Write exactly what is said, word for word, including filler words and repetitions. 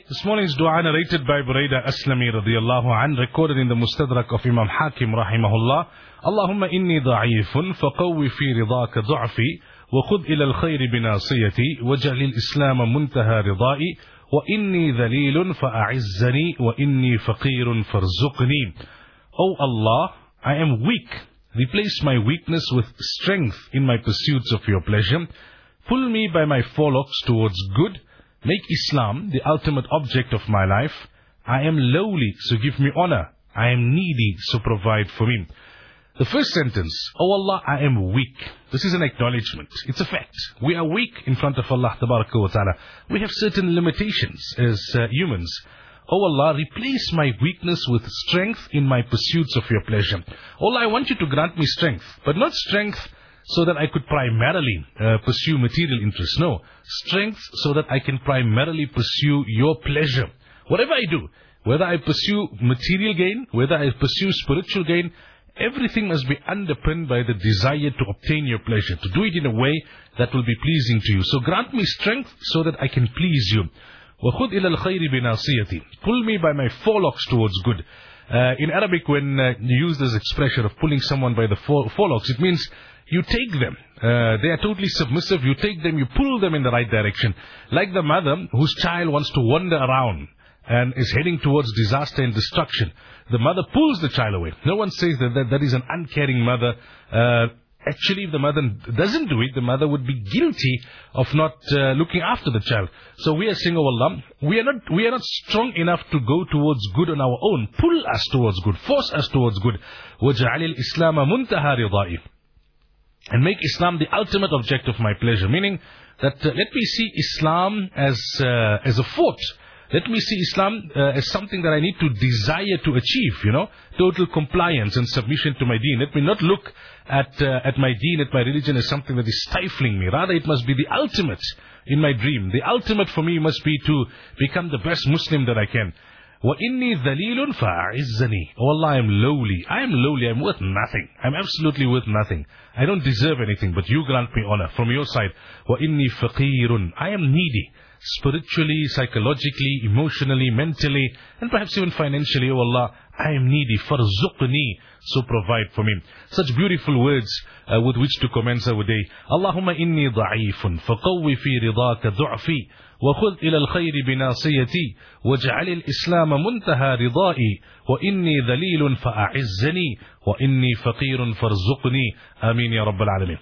This morning's dua narrated by Buraidah Aslami radiyallahu an, recorded in the Mustadrak of Imam Hakim rahimahullah. Allahumma inni da'ifun faqawwi fi ridaka du'fi wa khud ila al-khayri binasiyati waj'al al-islam muntaha ridai wa inni dhalilun fa'a'izzani wa inni faqirun farzuqni. O Allah, I am weak. Replace my weakness with strength in my pursuits of your pleasure. Pull me by my forelocks towards good. Make Islam the ultimate object of my life. I am lowly, so give me honor. I am needy, so provide for me. The first sentence, O Allah, I am weak. This is an acknowledgement. It's a fact. We are weak in front of Allah Tabaraka wa Ta'ala. We have certain limitations as uh, humans. O Allah, replace my weakness with strength in my pursuits of your pleasure. Allah, I want you to grant me strength, but not strength so that I could primarily uh, pursue material interests. No, strength so that I can primarily pursue your pleasure. Whatever I do, whether I pursue material gain, whether I pursue spiritual gain, everything must be underpinned by the desire to obtain your pleasure, to do it in a way that will be pleasing to you. So grant me strength so that I can please you. وَخُذْ إِلَى الْخَيْرِ بِنَاصِيَتِي. Pull me by my forelocks towards good. Uh, in Arabic, when uh, you use this expression of pulling someone by the forelocks, it means you take them. Uh, they are totally submissive. You take them, you pull them in the right direction. Like the mother whose child wants to wander around and is heading towards disaster and destruction. The mother pulls the child away. No one says that that, that is an uncaring mother. Uh, actually, if the mother doesn't do it, the mother would be guilty of not uh, looking after the child. So we are saying, oh Allah, we are not we are not strong enough to go towards good on our own. Pull us towards good. Force us towards good. وَجَعَلِ الْإِسْلَامَ مُنْتَهَا رِضَائِ. And make Islam the ultimate object of my pleasure. Meaning that uh, let me see Islam as uh, as a fort. Let me see Islam uh, as something that I need to desire to achieve, you know, total compliance and submission to my deen. Let me not look at uh, at my deen, at my religion as something that is stifling me. Rather, it must be the ultimate in my dream. The ultimate for me must be to become the best Muslim that I can. وَإِنِّي ذَلِيلٌ فَأَعِزَّنِي. Oh Allah, I am lowly. I am lowly. I am worth nothing. I am absolutely worth nothing. I don't deserve anything, but you grant me honor from your side. وَإِنِّي فَقِيرٌ. I am needy. Spiritually, psychologically, emotionally, mentally, and perhaps even financially. Oh Allah, I am needy. فَرْزُقْنِي. So provide for me. Such beautiful words uh, with which to commence our day. Allahumma inni da'ifun faqawwi fi ridaka du'fi وخذ إلى الخير بناصيتي وجعل الإسلام منتهى رضائي وإني ذليل فأعزني وإني فقير فارزقني آمين يا رب العالمين.